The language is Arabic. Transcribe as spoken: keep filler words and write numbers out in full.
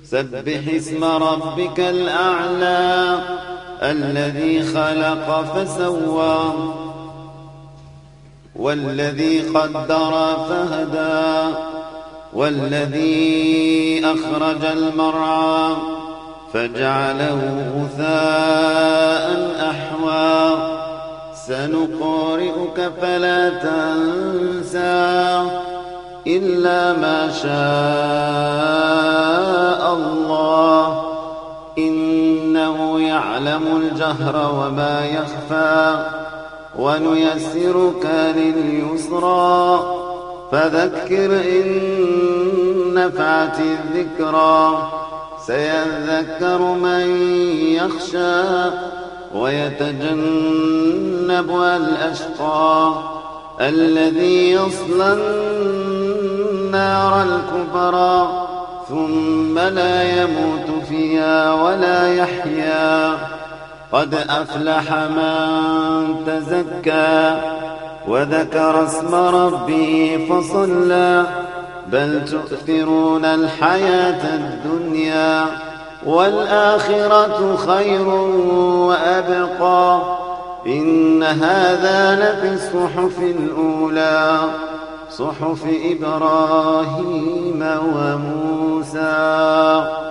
سبح اسم ربك الأعلى الذي خلق فسوى والذي قدر فهدى والذي أخرج المرعى فجعله غثاء أحوى سنقرئك فلا تنسى إلا ما شاء الله إنه يعلم الجهر وما يخفى ونيسرك لليسرى فذكر إن نفعت الذكرى سيذكر من يخشى ويتجنبها الأشقى الذي يصلى النار الكبرى ثم لا يموت فيها ولا يحيا قد أفلح من تزكى وذكر اسم ربه فصلى بل تؤثرون الحياة الدنيا والآخرة خير وأبقى إن هذا لفي الصحف الأولى صحف إبراهيم وموسى.